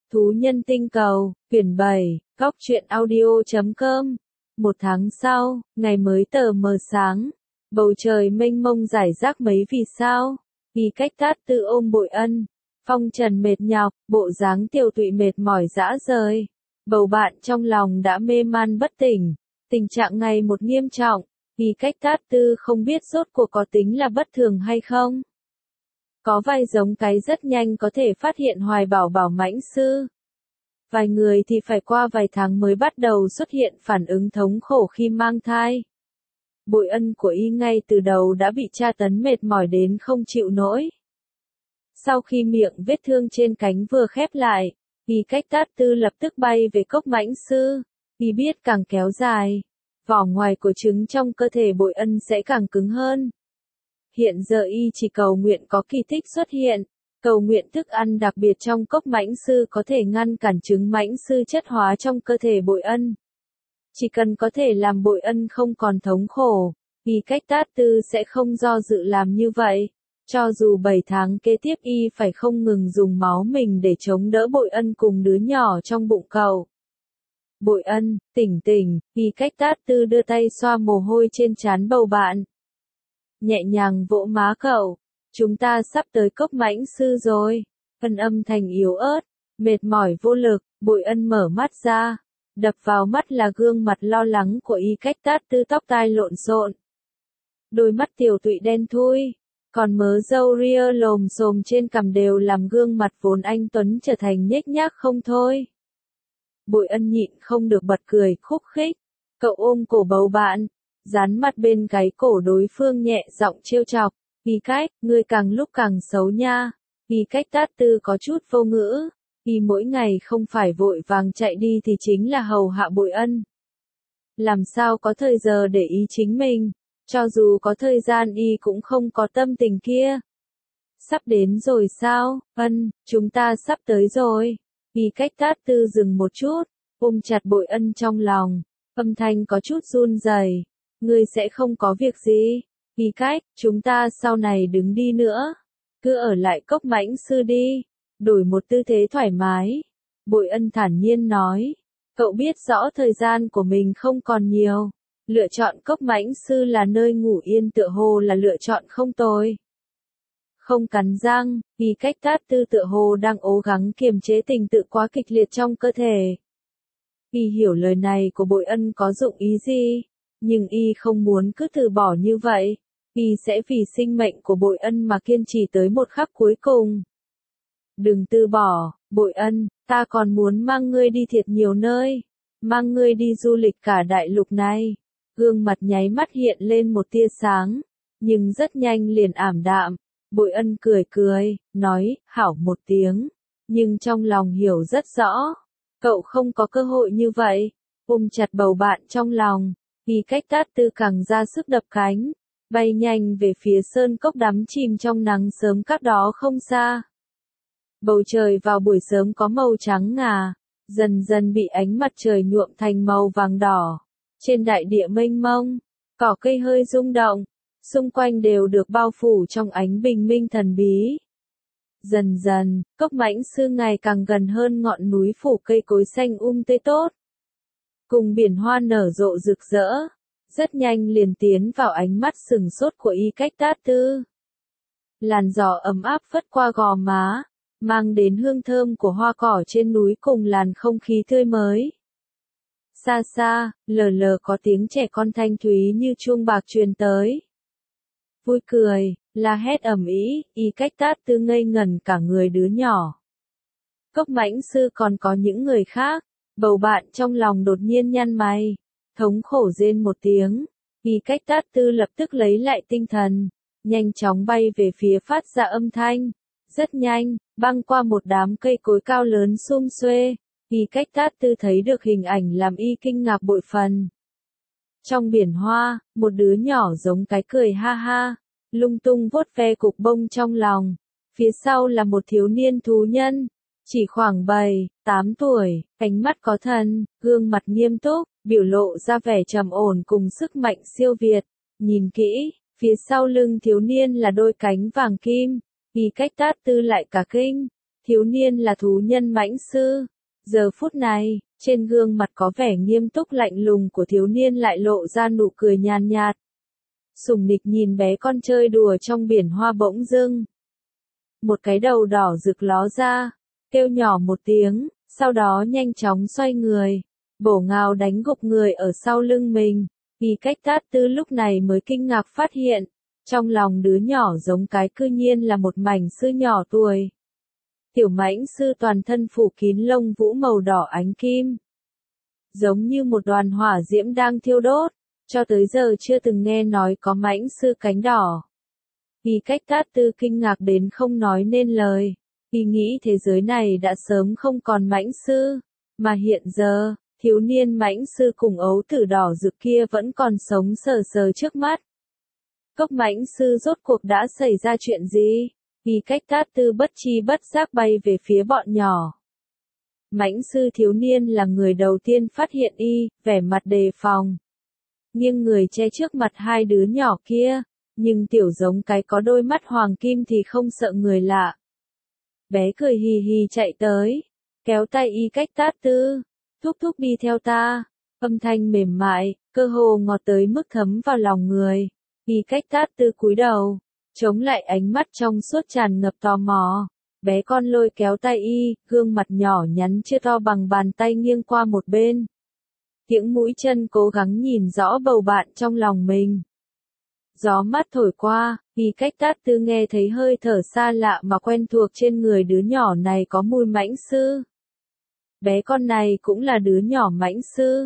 Thú nhân tinh cầu, quyển 7, góc truyện audio.com. Một tháng sau, ngày mới tờ mờ sáng, bầu trời mênh mông rải rác mấy vì sao. Vì cách Tát Tư ôm Bội Ân, phong trần mệt nhọc, bộ dáng tiều tụy mệt mỏi rã rời. Bầu bạn trong lòng đã mê man bất tỉnh, tình trạng ngày một nghiêm trọng. Vì cách Tát Tư không biết rốt cuộc có tính là bất thường hay không. Có vài giống cái rất nhanh có thể phát hiện hoài bảo bảo mãnh sư. Vài người thì phải qua vài tháng mới bắt đầu xuất hiện phản ứng thống khổ khi mang thai. Bội Ân của y ngay từ đầu đã bị tra tấn mệt mỏi đến không chịu nổi. Sau khi miệng vết thương trên cánh vừa khép lại, vì cách Tát Tư lập tức bay về cốc mãnh sư. Y biết càng kéo dài, vỏ ngoài của trứng trong cơ thể Bội Ân sẽ càng cứng hơn. Hiện giờ y chỉ cầu nguyện có kỳ tích xuất hiện, cầu nguyện thức ăn đặc biệt trong cốc mãnh sư có thể ngăn cản trứng mãnh sư chất hóa trong cơ thể Bội Ân. Chỉ cần có thể làm Bội Ân không còn thống khổ, vì cách Tát Tư sẽ không do dự làm như vậy. Cho dù 7 tháng kế tiếp y phải không ngừng dùng máu mình để chống đỡ Bội Ân cùng đứa nhỏ trong bụng cậu. Bội Ân, tỉnh tỉnh, vì cách Tát Tư đưa tay xoa mồ hôi trên trán bầu bạn. Nhẹ nhàng vỗ má cậu, chúng ta sắp tới cốc mãnh sư rồi. Ân âm thanh yếu ớt, mệt mỏi vô lực, Bội Ân mở mắt ra. Đập vào mắt là gương mặt lo lắng của y cách Tát Tư, tóc tai lộn xộn. Đôi mắt tiều tụy đen thui, còn mớ râu ria lồm xồm trên cằm đều làm gương mặt vốn anh tuấn trở thành nhếch nhác không thôi. Bội Ân nhịn không được bật cười khúc khích, cậu ôm cổ bầu bạn, dán mặt bên gáy cổ đối phương nhẹ giọng trêu chọc, vì cách, ngươi càng lúc càng xấu nha. Vì cách Tát Tư có chút vô ngữ, vì mỗi ngày không phải vội vàng chạy đi thì chính là hầu hạ Bội Ân. Làm sao có thời giờ để ý chính mình, cho dù có thời gian y cũng không có tâm tình kia. Sắp đến rồi sao, Ân, chúng ta sắp tới rồi. Vì cách Tát Tư dừng một chút, ôm chặt Bội Ân trong lòng, âm thanh có chút run rẩy. Ngươi sẽ không có việc gì, vì cách, chúng ta sau này đừng đi nữa. Cứ ở lại cốc mãnh sư đi, đổi một tư thế thoải mái. Bội Ân thản nhiên nói, cậu biết rõ thời gian của mình không còn nhiều. Lựa chọn cốc mãnh sư là nơi ngủ yên tựa hồ là lựa chọn không tồi. Không cắn răng, vì cách Tát Tư tựa hồ đang cố gắng kiềm chế tình tự quá kịch liệt trong cơ thể. Y hiểu lời này của Bội Ân có dụng ý gì, nhưng y không muốn cứ từ bỏ như vậy. Y sẽ vì sinh mệnh của Bội Ân mà kiên trì tới một khắc cuối cùng. Đừng từ bỏ, Bội Ân, ta còn muốn mang ngươi đi thiệt nhiều nơi, mang ngươi đi du lịch cả đại lục này. Gương mặt nháy mắt hiện lên một tia sáng, nhưng rất nhanh liền ảm đạm. Bội Ân cười cười, nói, hảo một tiếng, nhưng trong lòng hiểu rất rõ, cậu không có cơ hội như vậy. Ôm chặt bầu bạn trong lòng, vì cách Tát Tư càng ra sức đập cánh, bay nhanh về phía sơn cốc đắm chìm trong nắng sớm cách đó không xa. Bầu trời vào buổi sớm có màu trắng ngà, dần dần bị ánh mặt trời nhuộm thành màu vàng đỏ. Trên đại địa mênh mông, cỏ cây hơi rung động, xung quanh đều được bao phủ trong ánh bình minh thần bí. Dần dần, cốc mãnh sư ngày càng gần hơn ngọn núi phủ cây cối xanh tươi tốt. Cùng biển hoa nở rộ rực rỡ, rất nhanh liền tiến vào ánh mắt sừng sốt của y cách Tát Tư. Làn gió ấm áp phất qua gò má, mang đến hương thơm của hoa cỏ trên núi cùng làn không khí tươi mới. Xa xa, lờ lờ có tiếng trẻ con thanh thúy như chuông bạc truyền tới. Vui cười, la hét ầm ĩ, y cách Tát Tư ngây ngẩn cả người đứa nhỏ. Cốc mãnh sư còn có những người khác, bầu bạn trong lòng đột nhiên nhăn mày, thống khổ rên một tiếng. Y cách Tát Tư lập tức lấy lại tinh thần, nhanh chóng bay về phía phát ra âm thanh. Rất nhanh, băng qua một đám cây cối cao lớn sum xuê. Y cách Tát Tư thấy được hình ảnh làm y kinh ngạc bội phần. Trong biển hoa, một đứa nhỏ giống cái cười ha ha, lung tung vuốt ve cục bông trong lòng. Phía sau là một thiếu niên thú nhân, chỉ khoảng 7, 8 tuổi, ánh mắt có thần, gương mặt nghiêm túc, biểu lộ ra vẻ trầm ổn cùng sức mạnh siêu việt. Nhìn kỹ, phía sau lưng thiếu niên là đôi cánh vàng kim, vì cách Tát Tư lại cả kinh. Thiếu niên là thú nhân mãnh sư. Giờ phút này, trên gương mặt có vẻ nghiêm túc lạnh lùng của thiếu niên lại lộ ra nụ cười nhàn nhạt. Sùng nịch nhìn bé con chơi đùa trong biển hoa bỗng dưng. Một cái đầu đỏ rực ló ra, kêu nhỏ một tiếng, sau đó nhanh chóng xoay người, bổ ngào đánh gục người ở sau lưng mình. Vì cách tát tư lúc này mới kinh ngạc phát hiện, trong lòng đứa nhỏ giống cái cư nhiên là một mảnh sư nhỏ tuổi. Tiểu mãnh sư toàn thân phủ kín lông vũ màu đỏ ánh kim. Giống như một đoàn hỏa diễm đang thiêu đốt, cho tới giờ chưa từng nghe nói có mãnh sư cánh đỏ. Vì cách tát tư kinh ngạc đến không nói nên lời, vì nghĩ thế giới này đã sớm không còn mãnh sư, mà hiện giờ, thiếu niên mãnh sư cùng ấu tử đỏ rực kia vẫn còn sống sờ sờ trước mắt. Cốc mãnh sư rốt cuộc đã xảy ra chuyện gì? Vì cách tát tư bất chi bất giác bay về phía bọn nhỏ. Mãnh sư thiếu niên là người đầu tiên phát hiện y, vẻ mặt đề phòng. Nhưng người che trước mặt hai đứa nhỏ kia, nhưng tiểu giống cái có đôi mắt hoàng kim thì không sợ người lạ. Bé cười hì hì chạy tới, kéo tay y cách tát tư, thúc thúc đi theo ta, âm thanh mềm mại, cơ hồ ngọt tới mức thấm vào lòng người. Y cách tát tư cúi đầu, chống lại ánh mắt trong suốt tràn ngập tò mò. Bé con lôi kéo tay y, gương mặt nhỏ nhắn chưa to bằng bàn tay nghiêng qua một bên. Tiếng mũi chân cố gắng nhìn rõ bầu bạn trong lòng mình. Gió mát thổi qua, Y cách tát tư nghe thấy hơi thở xa lạ mà quen thuộc trên người đứa nhỏ này có mùi mãnh sư. Bé con này cũng là đứa nhỏ mãnh sư.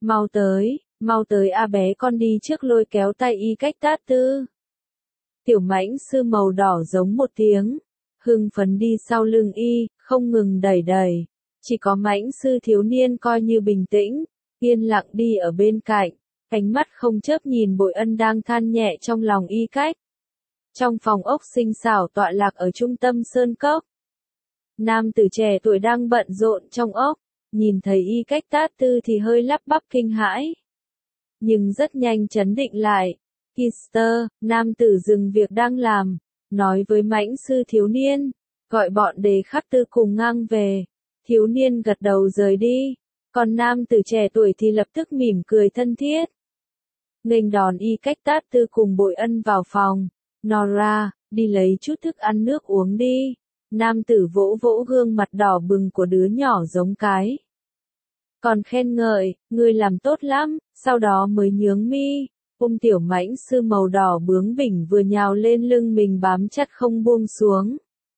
Mau tới a bé con đi trước lôi kéo tay Y cách tát tư. Tiểu mãnh sư màu đỏ giống một tiếng, hưng phấn đi sau lưng y, không ngừng đẩy đẩy. Chỉ có mãnh sư thiếu niên coi như bình tĩnh, yên lặng đi ở bên cạnh, ánh mắt không chớp nhìn Bội Ân đang than nhẹ trong lòng y cách. Trong phòng ốc sinh xảo tọa lạc ở trung tâm sơn cốc, nam tử trẻ tuổi đang bận rộn trong ốc, nhìn thấy y cách tát tư thì hơi lắp bắp kinh hãi. Nhưng rất nhanh trấn định lại. Kister, nam tử dừng việc đang làm, nói với mãnh sư thiếu niên, gọi bọn đề khắc tư cùng ngang về. Thiếu niên gật đầu rời đi, còn nam tử trẻ tuổi thì lập tức mỉm cười thân thiết. Nghênh đón y cách tát tư cùng Bội Ân vào phòng. Nora, đi lấy chút thức ăn nước uống đi. Nam tử vỗ vỗ gương mặt đỏ bừng của đứa nhỏ giống cái. Còn khen ngợi, ngươi làm tốt lắm, sau đó mới nhướng mi. Tiểu mãnh sư màu đỏ bướng bỉnh vừa nhào lên lưng mình bám chặt không buông xuống.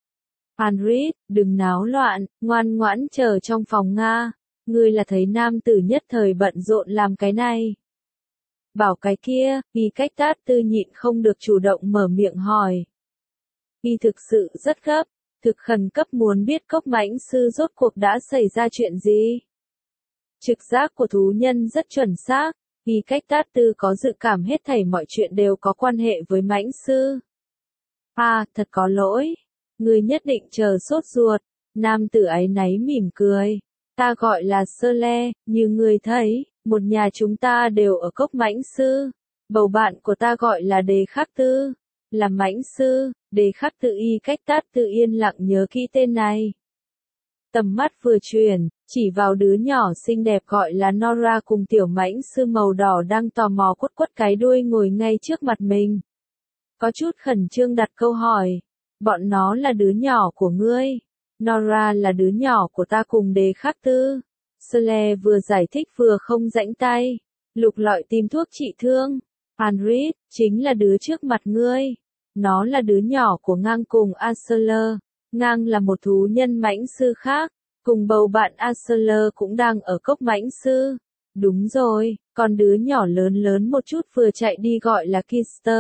Henry, đừng náo loạn, ngoan ngoãn chờ trong phòng Nga. Ngươi là thấy nam tử nhất thời bận rộn làm cái này. Bảo cái kia, Y cách tát tư nhịn không được chủ động mở miệng hỏi. Y thực sự rất gấp, thực khẩn cấp muốn biết cốc mãnh sư rốt cuộc đã xảy ra chuyện gì. Trực giác của thú nhân rất chuẩn xác. Y cách tát tư có dự cảm hết thảy mọi chuyện đều có quan hệ với mãnh sư. Thật có lỗi. Ngươi nhất định chờ sốt ruột. Nam tử áy náy mỉm cười. Ta gọi là Sơ Le, như ngươi thấy, một nhà chúng ta đều ở cốc mãnh sư. Bầu bạn của ta gọi là Đề Khắc Tư, là mãnh sư. Đề Khắc Tư. Y cách tát tư yên lặng nhớ kỹ tên này. Tầm mắt vừa chuyển, chỉ vào đứa nhỏ xinh đẹp gọi là Nora cùng tiểu mãnh sư màu đỏ đang tò mò quất quất cái đuôi ngồi ngay trước mặt mình. Có chút khẩn trương đặt câu hỏi. Bọn nó là đứa nhỏ của ngươi. Nora là đứa nhỏ của ta cùng Đề Khắc Tư. Sle vừa giải thích vừa không rãnh tay. Lục lọi tìm thuốc trị thương. Henry, chính là đứa trước mặt ngươi. Nó là đứa nhỏ của Ngang cùng Arthur. Ngang là một thú nhân mãnh sư khác, cùng bầu bạn Arthur cũng đang ở cốc mãnh sư. Đúng rồi, còn đứa nhỏ lớn một chút vừa chạy đi gọi là Kister.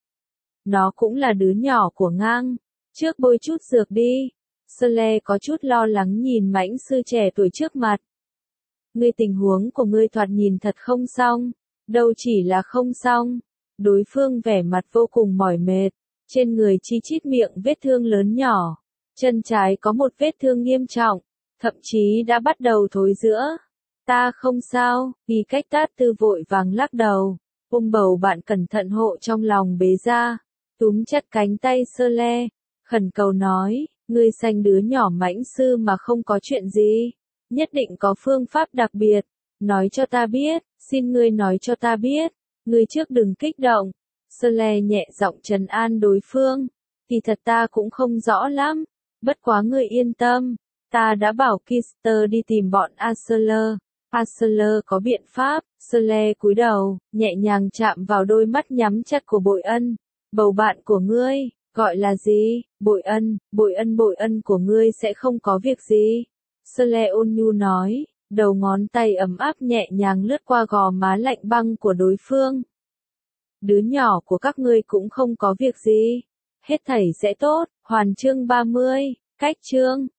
Nó cũng là đứa nhỏ của Ngang. Trước bôi chút dược đi. Sle có chút lo lắng nhìn mãnh sư trẻ tuổi trước mặt. Ngươi tình huống của ngươi thoạt nhìn thật không xong. Đâu chỉ là không xong. Đối phương vẻ mặt vô cùng mỏi mệt. Trên người chi chít miệng vết thương lớn nhỏ. Chân trái có một vết thương nghiêm trọng. Thậm chí đã bắt đầu thối rữa. Ta không sao. Y cách tát tư vội vàng lắc đầu. Bầu bạn cẩn thận hộ trong lòng bế ra. Túm chặt cánh tay Sle. Khẩn cầu nói. Ngươi sanh đứa nhỏ mãnh sư mà không có chuyện gì. Nhất định có phương pháp đặc biệt. Nói cho ta biết, xin ngươi nói cho ta biết. Ngươi trước đừng kích động. Sơ le nhẹ giọng trấn an đối phương. Thì thật ta cũng không rõ lắm. Bất quá ngươi yên tâm. Ta đã bảo Kister đi tìm bọn Arthur. Arthur có biện pháp. Sơ le cúi đầu, nhẹ nhàng chạm vào đôi mắt nhắm chặt của Bội Ân. Bầu bạn của ngươi, gọi là gì? Bội Ân của ngươi sẽ không có việc gì. Sơ le ôn nhu nói, đầu ngón tay ấm áp nhẹ nhàng lướt qua gò má lạnh băng của đối phương. Đứa nhỏ của các ngươi cũng không có việc gì. Hết thảy sẽ tốt. Hoàn chương 30, cách chương.